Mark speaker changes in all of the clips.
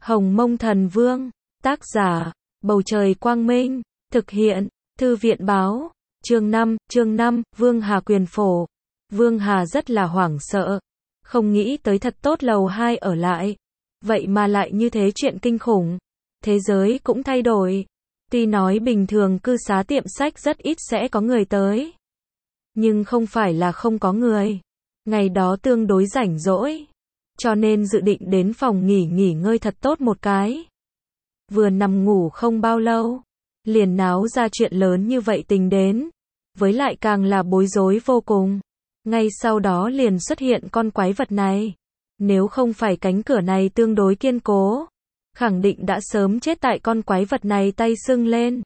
Speaker 1: Hồng Mông Thần Vương, tác giả, Bầu Trời Quang Minh, thực hiện, Thư viện Báo, chương 5, Vương Hà quyền phổ. Vương Hà rất là hoảng sợ, không nghĩ tới thật tốt lầu 2 ở lại. Vậy mà lại như thế, chuyện kinh khủng. Thế giới cũng thay đổi. Tuy nói bình thường cư xá tiệm sách rất ít sẽ có người tới. Nhưng không phải là không có người. Ngày đó tương đối rảnh rỗi. Cho nên dự định đến phòng nghỉ ngơi thật tốt một cái. Vừa nằm ngủ không bao lâu. Liền náo ra chuyện lớn như vậy tình đến. Với lại càng là bối rối vô cùng. Ngay sau đó liền xuất hiện con quái vật này. Nếu không phải cánh cửa này tương đối kiên cố, khẳng định đã sớm chết tại con quái vật này tay sưng lên.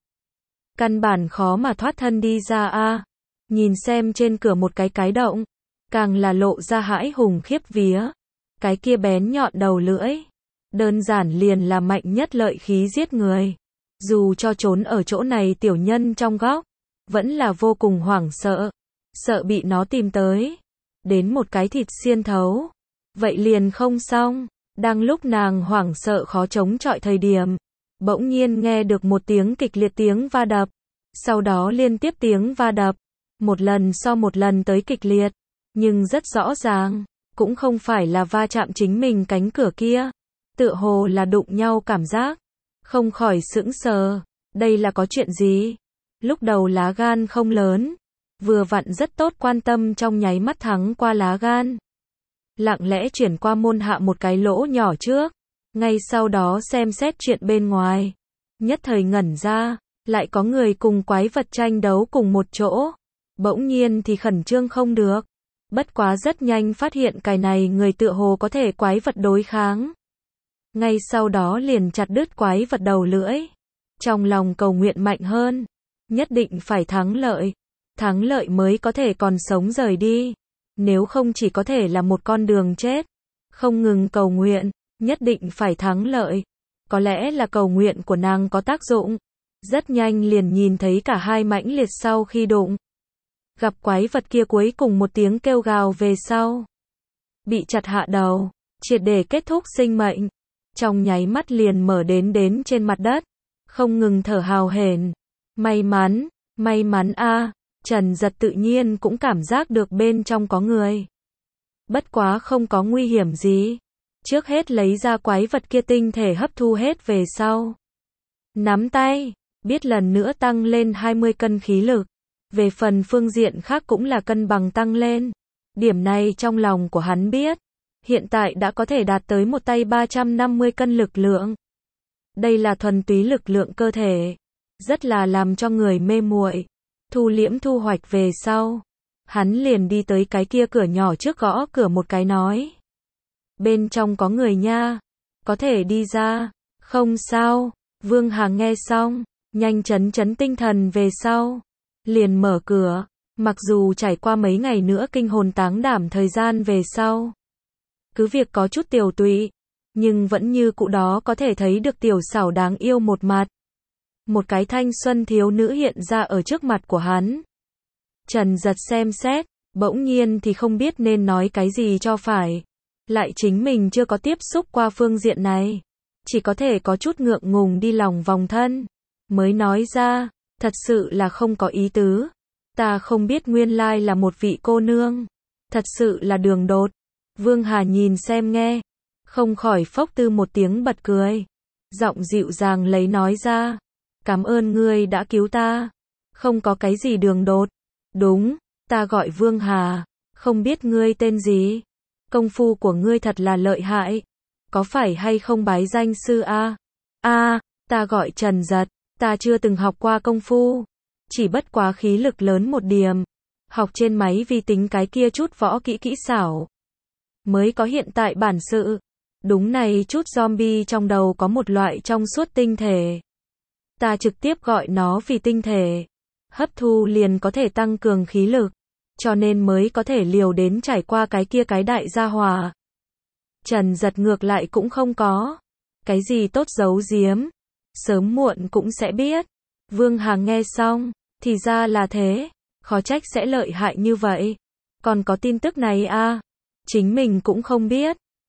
Speaker 1: Căn bản khó mà thoát thân đi ra a. Nhìn xem trên cửa một cái động, càng là lộ ra hãi hùng khiếp vía. Cái kia bén nhọn đầu lưỡi, đơn giản liền là mạnh nhất lợi khí giết người. Dù cho trốn ở chỗ này tiểu nhân trong góc, vẫn là vô cùng hoảng sợ. Sợ bị nó tìm tới. Đến một cái thịt xiên thấu. Vậy liền không xong. Đang lúc nàng hoảng sợ khó chống chọi thời điểm, bỗng nhiên nghe được một tiếng kịch liệt tiếng va đập. Sau đó liên tiếp tiếng va đập. Một lần so một lần tới kịch liệt. Nhưng rất rõ ràng, cũng không phải là va chạm chính mình cánh cửa kia. Tựa hồ là đụng nhau cảm giác. Không khỏi sững sờ. Đây là có chuyện gì? Lúc đầu lá gan không lớn. Vừa vặn rất tốt quan tâm trong nháy mắt thắng qua lá gan. Lặng lẽ chuyển qua môn hạ một cái lỗ nhỏ trước. Ngay sau đó xem xét chuyện bên ngoài. Nhất thời ngẩn ra, lại có người cùng quái vật tranh đấu cùng một chỗ. Bỗng nhiên thì khẩn trương không được. Bất quá rất nhanh phát hiện cái này người tựa hồ có thể quái vật đối kháng. Ngay sau đó liền chặt đứt quái vật đầu lưỡi. Trong lòng cầu nguyện mạnh hơn. Nhất định phải thắng lợi. Thắng lợi mới có thể còn sống rời đi. Nếu không chỉ có thể là một con đường chết. Không ngừng cầu nguyện, nhất định phải thắng lợi. Có lẽ là cầu nguyện của nàng có tác dụng. Rất nhanh liền nhìn thấy cả hai mãnh liệt sau khi đụng. Gặp quái vật kia cuối cùng một tiếng kêu gào về sau. Bị chặt hạ đầu, triệt để kết thúc sinh mệnh. Trong nháy mắt liền mở đến trên mặt đất. Không ngừng thở hào hển. May mắn a. Trần Giật tự nhiên cũng cảm giác được bên trong có người. Bất quá không có nguy hiểm gì. Trước hết lấy ra quái vật kia tinh thể hấp thu hết về sau. Nắm tay, biết lần nữa tăng lên 20 cân khí lực. Về phần phương diện khác cũng là cân bằng tăng lên. Điểm này trong lòng của hắn biết. Hiện tại đã có thể đạt tới một tay 350 cân lực lượng. Đây là thuần túy lực lượng cơ thể. Rất là làm cho người mê muội. Thu liễm thu hoạch về sau. Hắn liền đi tới cái kia cửa nhỏ trước gõ cửa một cái nói. Bên trong có người nha. Có thể đi ra. Không sao. Vương Hà nghe xong. Nhanh chấn tinh thần về sau. Liền mở cửa. Mặc dù trải qua mấy ngày nữa kinh hồn táng đảm thời gian về sau. Cứ việc có chút tiểu tụy. Nhưng vẫn như cụ đó có thể thấy được tiểu xảo đáng yêu một mặt. Một cái thanh xuân thiếu nữ hiện ra ở trước mặt của hắn. Trần Giật xem xét, bỗng nhiên thì không biết nên nói cái gì cho phải. Lại chính mình chưa có tiếp xúc qua phương diện này. Chỉ có thể có chút ngượng ngùng đi lòng vòng thân. Mới nói ra, thật sự là không có ý tứ. Ta không biết nguyên lai là một vị cô nương. Thật sự là đường đột. Vương Hà nhìn xem nghe. Không khỏi phốc tư một tiếng bật cười. Giọng dịu dàng lấy nói ra. Cảm ơn ngươi đã cứu ta. Không có cái gì đường đột. Đúng, ta gọi Vương Hà. Không biết ngươi tên gì. Công phu của ngươi thật là lợi hại. Có phải hay không bái danh sư a? Ta gọi Trần Giật. Ta chưa từng học qua công phu. Chỉ bất quá khí lực lớn một điểm. Học trên máy vi tính cái kia chút võ kỹ xảo. Mới có hiện tại bản sự. Đúng này chút zombie trong đầu có một loại trong suốt tinh thể. Ta trực tiếp gọi nó vì tinh thể. Hấp thu liền có thể tăng cường khí lực. Cho nên mới có thể liều đến trải qua cái kia cái đại gia hỏa. Trần Giật ngược lại cũng không có. Cái gì tốt giấu giếm. Sớm muộn cũng sẽ biết. Vương Hà nghe xong. Thì ra là thế. Khó trách sẽ lợi hại như vậy. Còn có tin tức này a. Chính mình cũng không biết.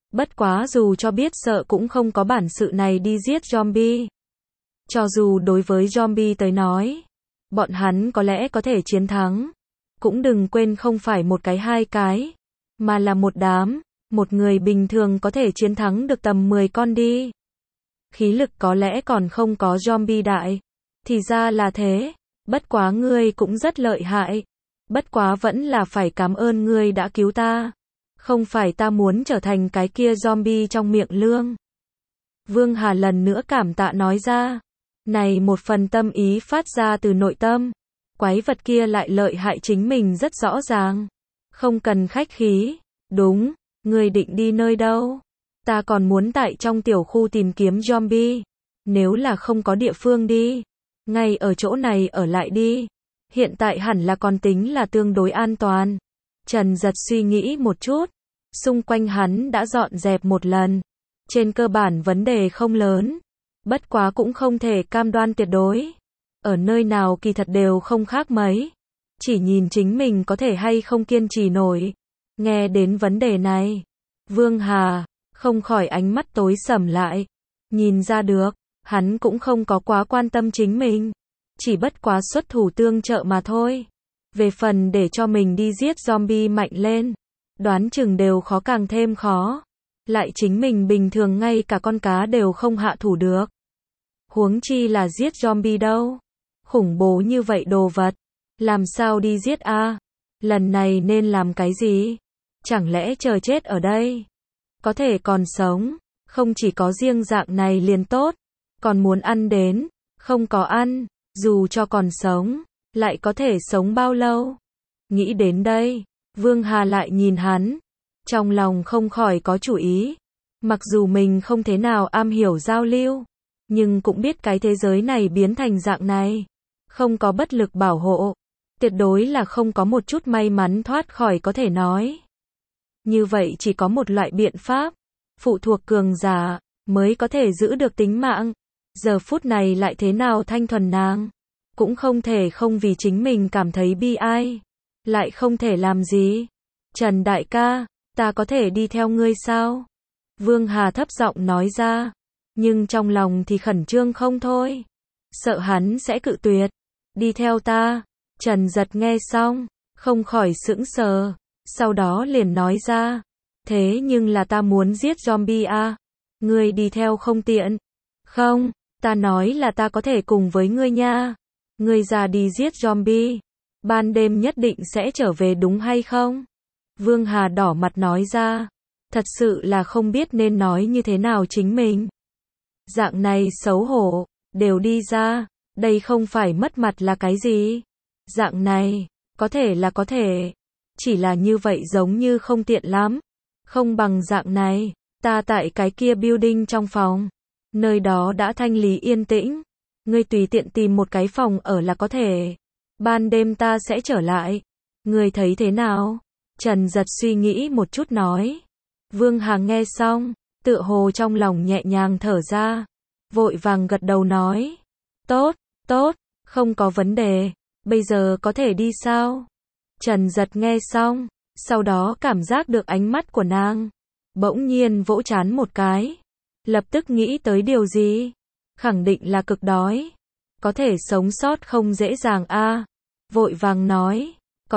Speaker 1: Bất quá dù cho biết sợ cũng không có bản sự này đi giết zombie. Cho dù đối với zombie tới nói, bọn hắn có lẽ có thể chiến thắng. Cũng đừng quên không phải một cái hai cái, mà là một đám. Một người bình thường có thể chiến thắng được tầm 10 con đi. Khí lực có lẽ còn không có zombie đại. Thì ra là thế. Bất quá ngươi cũng rất lợi hại. Bất quá vẫn là phải cảm ơn ngươi đã cứu ta. Không phải ta muốn trở thành cái kia zombie trong miệng lương. Vương Hà lần nữa cảm tạ nói ra. Này một phần tâm ý phát ra từ nội tâm. Quái vật kia lại lợi hại chính mình rất rõ ràng. Không cần khách khí. Đúng, ngươi định đi nơi đâu? Ta còn muốn tại trong tiểu khu tìm kiếm zombie. Nếu là không có địa phương đi, ngay ở chỗ này ở lại đi. Hiện tại hẳn là còn tính là tương đối an toàn. Trần Giật suy nghĩ một chút. Xung quanh hắn đã dọn dẹp một lần. Trên cơ bản vấn đề không lớn. Bất quá cũng không thể cam đoan tuyệt đối. Ở nơi nào kỳ thật đều không khác mấy. Chỉ nhìn chính mình có thể hay không kiên trì nổi. Nghe đến vấn đề này, Vương Hà không khỏi ánh mắt tối sầm lại. Nhìn ra được, hắn cũng không có quá quan tâm chính mình. Chỉ bất quá xuất thủ tương trợ mà thôi. Về phần để cho mình đi giết zombie mạnh lên, đoán chừng đều khó càng thêm khó. Lại chính mình bình thường ngay cả con cá đều không hạ thủ được. Huống chi là giết zombie đâu. Khủng bố như vậy đồ vật. Làm sao đi giết a? Lần này nên làm cái gì? Chẳng lẽ chờ chết ở đây? Có thể còn sống. Không chỉ có riêng dạng này liền tốt. Còn muốn ăn đến. Không có ăn. Dù cho còn sống. Lại có thể sống bao lâu? Nghĩ đến đây. Vương Hà lại nhìn hắn. Trong lòng không khỏi có chủ ý. Mặc dù mình không thế nào am hiểu giao lưu. Nhưng cũng biết cái thế giới này biến thành dạng này. Không có bất lực bảo hộ. Tuyệt đối là không có một chút may mắn thoát khỏi có thể nói. Như vậy chỉ có một loại biện pháp. Phụ thuộc cường giả. Mới có thể giữ được tính mạng. Giờ phút này lại thế nào thanh thuần nàng. Cũng không thể không vì chính mình cảm thấy bi ai. Lại không thể làm gì. Trần đại ca, ta có thể đi theo ngươi sao? Vương Hà thấp giọng nói ra. Nhưng trong lòng thì khẩn trương không thôi. Sợ hắn sẽ cự tuyệt. Đi theo ta. Trần Giật nghe xong, không khỏi sững sờ. Sau đó liền nói ra. Thế nhưng là ta muốn giết zombie a. Ngươi đi theo không tiện. Không, ta nói là ta có thể cùng với ngươi nha. Ngươi ra đi giết zombie. Ban đêm nhất định sẽ trở về đúng hay không? Vương Hà đỏ mặt nói ra. Thật sự là không biết nên nói như thế nào chính mình. Dạng này xấu hổ, đều đi ra. Đây không phải mất mặt là cái gì? Dạng này, có thể là có thể. Chỉ là như vậy giống như không tiện lắm. Không bằng dạng này, ta tại cái kia building trong phòng. Nơi đó đã thanh lý yên tĩnh. Ngươi tùy tiện tìm một cái phòng ở là có thể. Ban đêm ta sẽ trở lại. Ngươi thấy thế nào? Trần Giật suy nghĩ một chút nói. Vương Hà nghe xong, tựa hồ trong lòng nhẹ nhàng thở ra. Vội vàng gật đầu nói. Tốt, tốt, không có vấn đề. Bây giờ có thể đi sao? Trần Giật nghe xong, sau đó cảm giác được ánh mắt của nàng. Bỗng nhiên vỗ trán một cái. Lập tức nghĩ tới điều gì? Khẳng định là cực đói. Có thể sống sót không dễ dàng a. Vội vàng nói.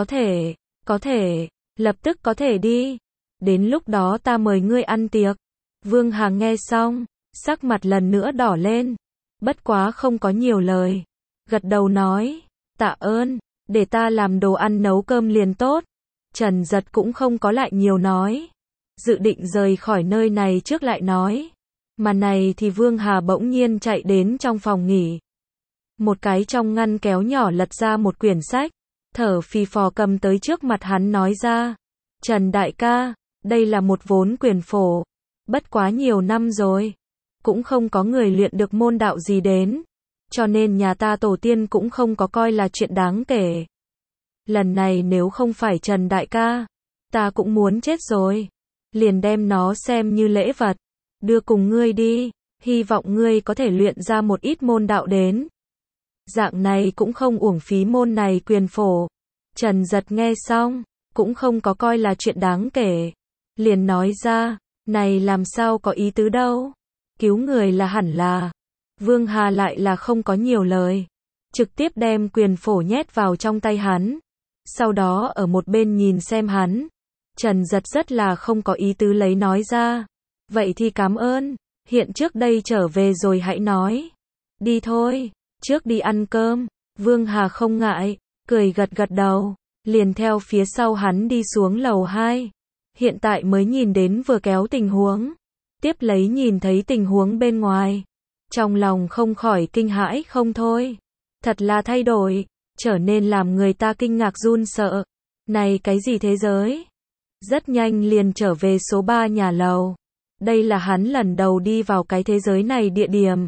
Speaker 1: Có thể, lập tức có thể đi. Đến lúc đó ta mời ngươi ăn tiệc. Vương Hà nghe xong, sắc mặt lần nữa đỏ lên. Bất quá không có nhiều lời. Gật đầu nói. Tạ ơn, để ta làm đồ ăn nấu cơm liền tốt. Trần Giật cũng không có lại nhiều nói. Dự định rời khỏi nơi này trước lại nói. Mà này thì Vương Hà bỗng nhiên chạy đến trong phòng nghỉ. Một cái trong ngăn kéo nhỏ lật ra một quyển sách. Thở phì phò cầm tới trước mặt hắn nói ra. Trần đại ca, đây là một vốn quyển phổ. Bất quá nhiều năm rồi. Cũng không có người luyện được môn đạo gì đến. Cho nên nhà ta tổ tiên cũng không có coi là chuyện đáng kể. Lần này nếu không phải Trần đại ca, ta cũng muốn chết rồi. Liền đem nó xem như lễ vật. Đưa cùng ngươi đi. Hy vọng ngươi có thể luyện ra một ít môn đạo đến. Dạng này cũng không uổng phí môn này quyền phổ. Trần Giật nghe xong, cũng không có coi là chuyện đáng kể. Liền nói ra, Này làm sao có ý tứ đâu. Cứu người là hẳn là. Vương Hà lại là không có nhiều lời. Trực tiếp đem quyền phổ nhét vào trong tay hắn. Sau đó ở một bên nhìn xem hắn. Trần Giật rất là không có ý tứ lấy nói ra. Vậy thì cảm ơn. Hiện trước đây trở về rồi hãy nói. Đi thôi. Trước đi ăn cơm. Vương Hà không ngại. Cười gật gật đầu. Liền theo phía sau hắn đi xuống lầu 2. Hiện tại mới nhìn đến vừa kéo tình huống. Tiếp lấy nhìn thấy tình huống bên ngoài. Trong lòng không khỏi kinh hãi không thôi. Thật là thay đổi. Trở nên làm người ta kinh ngạc run sợ. Này cái gì thế giới? Rất nhanh liền trở về số 3 nhà lầu. Đây là hắn lần đầu đi vào cái thế giới này địa điểm.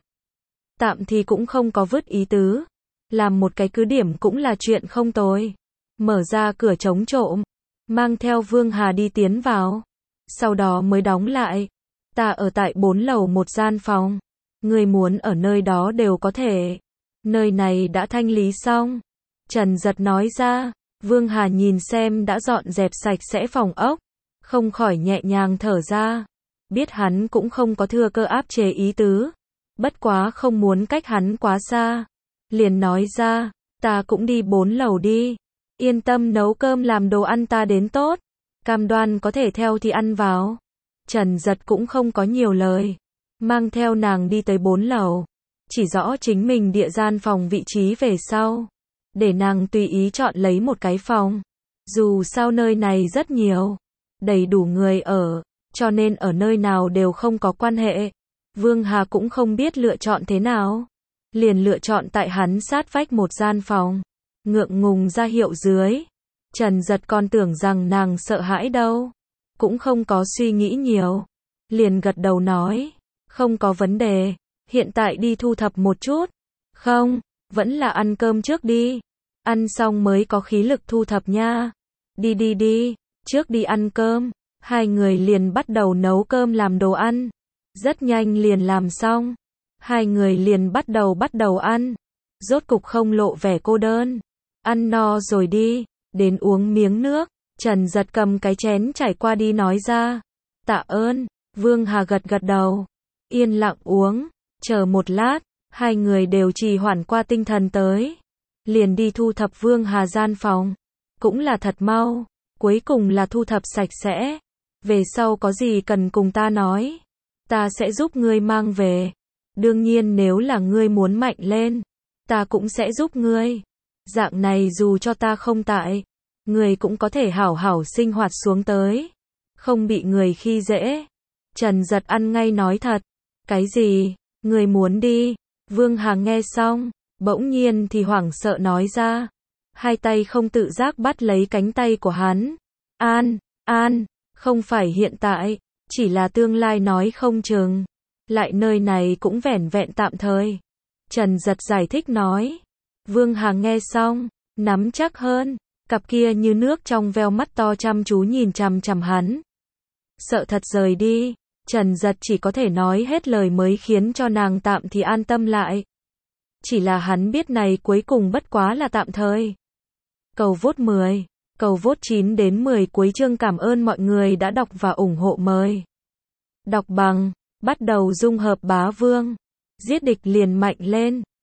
Speaker 1: Tạm thì cũng không có vứt ý tứ. Làm một cái cứ điểm cũng là chuyện không tồi. Mở ra cửa chống trộm. Mang theo Vương Hà đi tiến vào. Sau đó mới đóng lại. Ta ở tại 4 lầu một gian phòng. Người muốn ở nơi đó đều có thể. Nơi này đã thanh lý xong. Trần Giật nói ra. Vương Hà nhìn xem đã dọn dẹp sạch sẽ phòng ốc. Không khỏi nhẹ nhàng thở ra. Biết hắn cũng không có thừa cơ áp chế ý tứ. Bất quá không muốn cách hắn quá xa. Liền nói ra. Ta cũng đi 4 lầu đi. Yên tâm nấu cơm làm đồ ăn ta đến tốt. Cam đoan có thể theo thì ăn vào. Trần Giật cũng không có nhiều lời. Mang theo nàng đi tới 4 lầu. Chỉ rõ chính mình địa gian phòng vị trí về sau. Để nàng tùy ý chọn lấy một cái phòng. Dù sao nơi này rất nhiều. Đầy đủ người ở. Cho nên ở nơi nào đều không có quan hệ. Vương Hà cũng không biết lựa chọn thế nào. Liền lựa chọn tại hắn sát vách một gian phòng. Ngượng ngùng ra hiệu dưới. Trần Giật còn tưởng rằng nàng sợ hãi đâu. Cũng không có suy nghĩ nhiều. Liền gật đầu nói. Không có vấn đề. Hiện tại đi thu thập một chút. Không, vẫn là ăn cơm trước đi. Ăn xong mới có khí lực thu thập nha. Đi đi đi, trước đi ăn cơm. Hai người liền bắt đầu nấu cơm làm đồ ăn. Rất nhanh liền làm xong. Hai người liền bắt đầu ăn. Rốt cục không lộ vẻ cô đơn. Ăn no rồi đi, đến uống miếng nước. Trần Giật cầm cái chén chảy qua đi nói ra. Tạ ơn. Vương Hà gật gật đầu. Yên lặng uống. Chờ một lát, hai người đều trì hoãn qua tinh thần tới. Liền đi thu thập Vương Hà gian phòng. Cũng là thật mau. Cuối cùng là thu thập sạch sẽ. Về sau có gì cần cùng ta nói. Ta sẽ giúp ngươi mang về. Đương nhiên nếu là ngươi muốn mạnh lên. Ta cũng sẽ giúp ngươi. Dạng này dù cho ta không tại. Ngươi cũng có thể hảo hảo sinh hoạt xuống tới. Không bị người khi dễ. Trần Giật ăn ngay nói thật. Cái gì? Ngươi muốn đi? Vương Hà nghe xong. Bỗng nhiên thì hoảng sợ nói ra. Hai tay không tự giác bắt lấy cánh tay của hắn. An, không phải hiện tại. Chỉ là tương lai nói không chừng. Lại nơi này cũng vẻn vẹn tạm thời. Trần Giật giải thích nói. Vương Hà nghe xong. Nắm chắc hơn. Cặp kia như nước trong veo mắt to chăm chú nhìn chằm chằm hắn. Sợ thật rời đi. Trần Giật chỉ có thể nói hết lời mới khiến cho nàng tạm thì an tâm lại. Chỉ là hắn biết này cuối cùng bất quá là tạm thời. Cầu vote 10, cầu vote 9 đến 10 cuối chương. Cảm ơn mọi người đã đọc và ủng hộ mời. Đọc bằng, bắt đầu dung hợp bá vương. Giết địch liền mạnh lên.